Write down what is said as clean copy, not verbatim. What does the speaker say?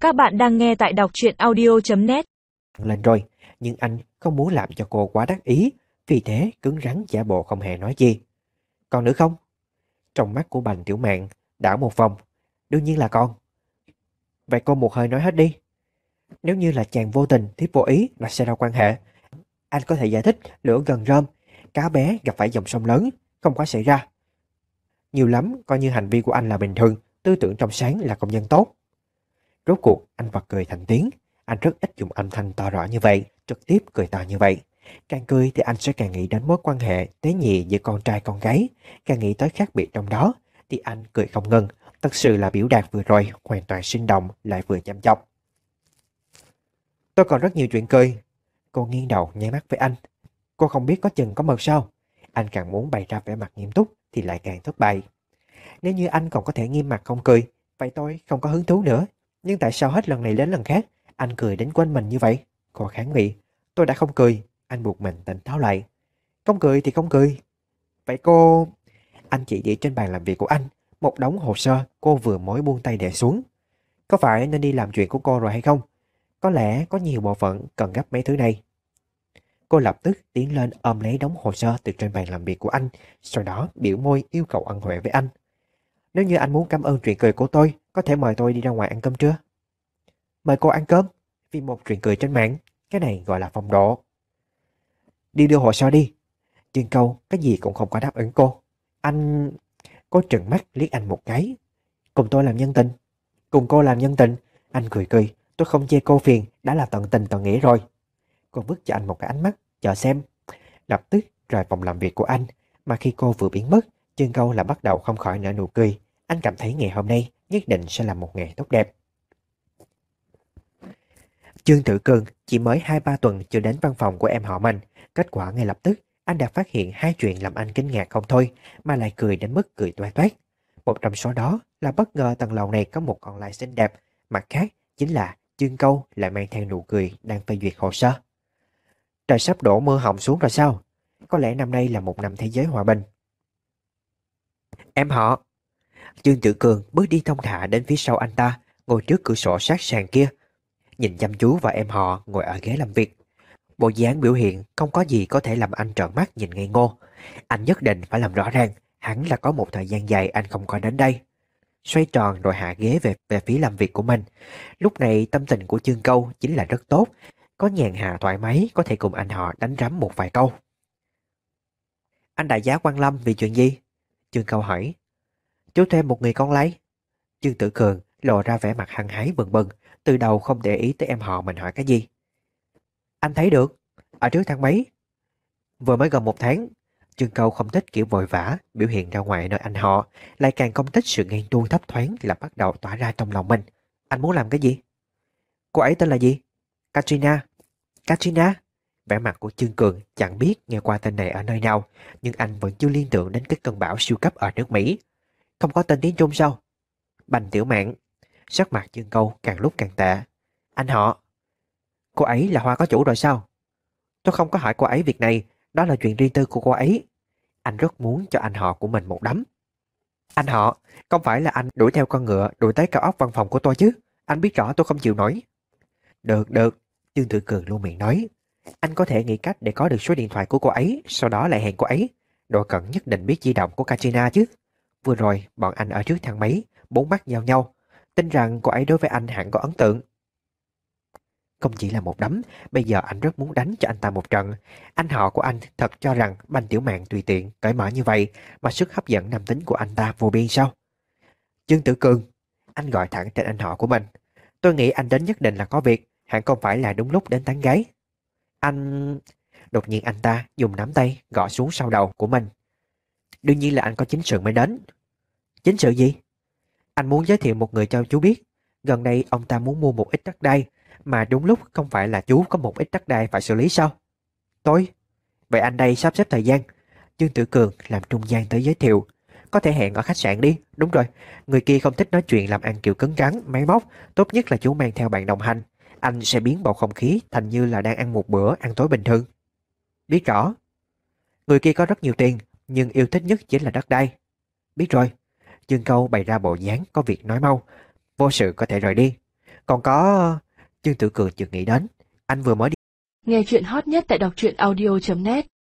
Các bạn đang nghe tại đọc truyện audio.net. Lên rồi, nhưng anh không muốn làm cho cô quá đắc ý, vì thế cứng rắn giả bộ không hề nói gì. Còn nữa không? Trong mắt của Bành Tiểu Mạn đảo một vòng. Đương nhiên là con. Vậy cô một hơi nói hết đi. Nếu như là chàng vô tình, thiếp vô ý là sẽ ra quan hệ. Anh có thể giải thích lửa gần rơm, cá bé gặp phải dòng sông lớn, không có xảy ra. Nhiều lắm, coi như hành vi của anh là bình thường, tư tưởng trong sáng là công nhân tốt. Rốt cuộc, anh bật cười thành tiếng. Anh rất ít dùng âm thanh to rõ như vậy, trực tiếp cười to như vậy. Càng cười thì anh sẽ càng nghĩ đến mối quan hệ tế nhị giữa con trai con gái. Càng nghĩ tới khác biệt trong đó, thì anh cười không ngừng. Thật sự là biểu đạt vừa rồi, hoàn toàn sinh động, lại vừa chăm chọc. Tôi còn rất nhiều chuyện cười. Cô nghiêng đầu nháy mắt với anh. Cô không biết có chừng có mực sao? Anh càng muốn bày ra vẻ mặt nghiêm túc thì lại càng thất bại. Nếu như anh còn có thể nghiêm mặt không cười, vậy tôi không có hứng thú nữa. Nhưng tại sao hết lần này đến lần khác anh cười đến quên mình như vậy? Cô kháng nghị. Tôi đã không cười. Anh buộc mình tỉnh táo lại. Không cười thì không cười. Vậy cô... Anh chỉ để trên bàn làm việc của anh một đống hồ sơ cô vừa mới buông tay để xuống. Có phải nên đi làm chuyện của cô rồi hay không? Có lẽ có nhiều bộ phận cần gấp mấy thứ này. Cô lập tức tiến lên ôm lấy đống hồ sơ từ trên bàn làm việc của anh, sau đó biểu môi yêu cầu ân huệ với anh. Nếu như anh muốn cảm ơn chuyện cười của tôi, có thể mời tôi đi ra ngoài ăn cơm trưa. Mời cô ăn cơm? Vì một chuyện cười trên mạng, cái này gọi là phong độ. Đi đưa hồ sơ đi. Chuyên câu cái gì cũng không có đáp ứng cô. Anh... Cô trừng mắt liếc anh một cái. Cùng tôi làm nhân tình. Cùng cô làm nhân tình. Anh cười cười. Tôi không chê cô phiền, đã là tận tình tận nghĩa rồi. Cô vứt cho anh một cái ánh mắt, chờ xem. Lập tức rời phòng làm việc của anh. Mà khi cô vừa biến mất, Chuyên câu là bắt đầu không khỏi nở nụ cười. Anh cảm thấy ngày hôm nay nhất định sẽ là một ngày tốt đẹp. Trương Tử Cường chỉ mới 2-3 tuần chưa đến văn phòng của em họ mình. Kết quả ngay lập tức, anh đã phát hiện hai chuyện làm anh kinh ngạc không thôi, mà lại cười đến mức cười toét toét. Một trong số đó là bất ngờ tầng lầu này có một con lại xinh đẹp, mặt khác chính là Trương Câu lại mang theo nụ cười đang phê duyệt hồ sơ. Trời sắp đổ mưa hồng xuống rồi sao? Có lẽ năm nay là một năm thế giới hòa bình. Em họ. Trương Tử Cường bước đi thong thả đến phía sau anh ta, ngồi trước cửa sổ sát sàn kia, nhìn chăm chú vào em họ ngồi ở ghế làm việc. Bộ dáng biểu hiện không có gì có thể làm anh trợn mắt nhìn ngây ngô. Anh nhất định phải làm rõ ràng, hẳn là có một thời gian dài anh không có đến đây. Xoay tròn rồi hạ ghế về phía làm việc của mình. Lúc này tâm tình của Trương Câu chính là rất tốt, có nhàn hạ thoải mái có thể cùng anh họ đánh rắm một vài câu. Anh đại giá Quan Lâm vì chuyện gì? Trương Câu hỏi. Chú thuê một người con lấy. Trương Tử Cường lộ ra vẻ mặt hăng hái bừng bừng, từ đầu không để ý tới em họ mình hỏi cái gì. Anh thấy được, ở trước tháng mấy? Vừa mới gần 1 tháng. Trương Câu không thích kiểu vội vã, biểu hiện ra ngoài nơi anh họ, lại càng không thích sự ghen tuông thấp thoáng là bắt đầu tỏa ra trong lòng mình. Anh muốn làm cái gì? Cô ấy tên là gì? Katrina. Katrina? Vẻ mặt của Trương Cường chẳng biết nghe qua tên này ở nơi nào, nhưng anh vẫn chưa liên tưởng đến cái cơn bão siêu cấp ở nước Mỹ. Không có tên tiếng Trung sao? Bành Tiểu Mạn. Sắc mặt Trương Câu càng lúc càng tệ. Anh họ. Cô ấy là Hoa có chủ rồi sao? Tôi không có hỏi cô ấy việc này, đó là chuyện riêng tư của cô ấy. Anh rất muốn cho anh họ của mình một đấm. Anh họ, không phải là anh đuổi theo con ngựa đuổi tới cao ốc văn phòng của tôi chứ? Anh biết rõ tôi không chịu nổi. Được, được, Trương Tử Cường luôn miệng nói. Anh có thể nghĩ cách để có được số điện thoại của cô ấy, sau đó lại hẹn cô ấy. Độ cẩn nhất định biết di động của Katrina chứ. Vừa rồi, bọn anh ở trước thang máy, bốn mắt giao nhau. Tin rằng cô ấy đối với anh hẳn có ấn tượng. Không chỉ là một đấm, bây giờ anh rất muốn đánh cho anh ta một trận. Anh họ của anh thật cho rằng Bành Tiểu Mạn tùy tiện, cởi mở như vậy mà sức hấp dẫn nam tính của anh ta vô biên sao? Trương Tử Cường, anh gọi thẳng tên anh họ của mình. Tôi nghĩ anh đến nhất định là có việc, hẳn không phải là đúng lúc đến tán gái. Anh... Đột nhiên anh ta dùng nắm tay gõ xuống sau đầu của mình. Đương nhiên là anh có chính sự mới đến. Chính sự gì? Anh muốn giới thiệu một người cho chú biết. Gần đây ông ta muốn mua một ít đất đai, mà đúng lúc không phải là chú có một ít đất đai phải xử lý sao? Tôi? Vậy anh đây sắp xếp thời gian. Trương Tử Cường làm trung gian tới giới thiệu. Có thể hẹn ở khách sạn đi. Đúng rồi, người kia không thích nói chuyện làm ăn kiểu cứng rắn, máy móc. Tốt nhất là chú mang theo bạn đồng hành. Anh sẽ biến bầu không khí thành như là đang ăn một bữa ăn tối bình thường. Biết rõ. Người kia có rất nhiều tiền, nhưng yêu thích nhất chính là đất đai. Biết rồi. Trương Câu bày ra bộ dáng có việc nói mau. Vô sự có thể rời đi. Còn có... Trương Tử Cường chợt nghĩ đến, anh vừa mới đi. Nghe chuyện hot nhất tại đọc truyện audio.net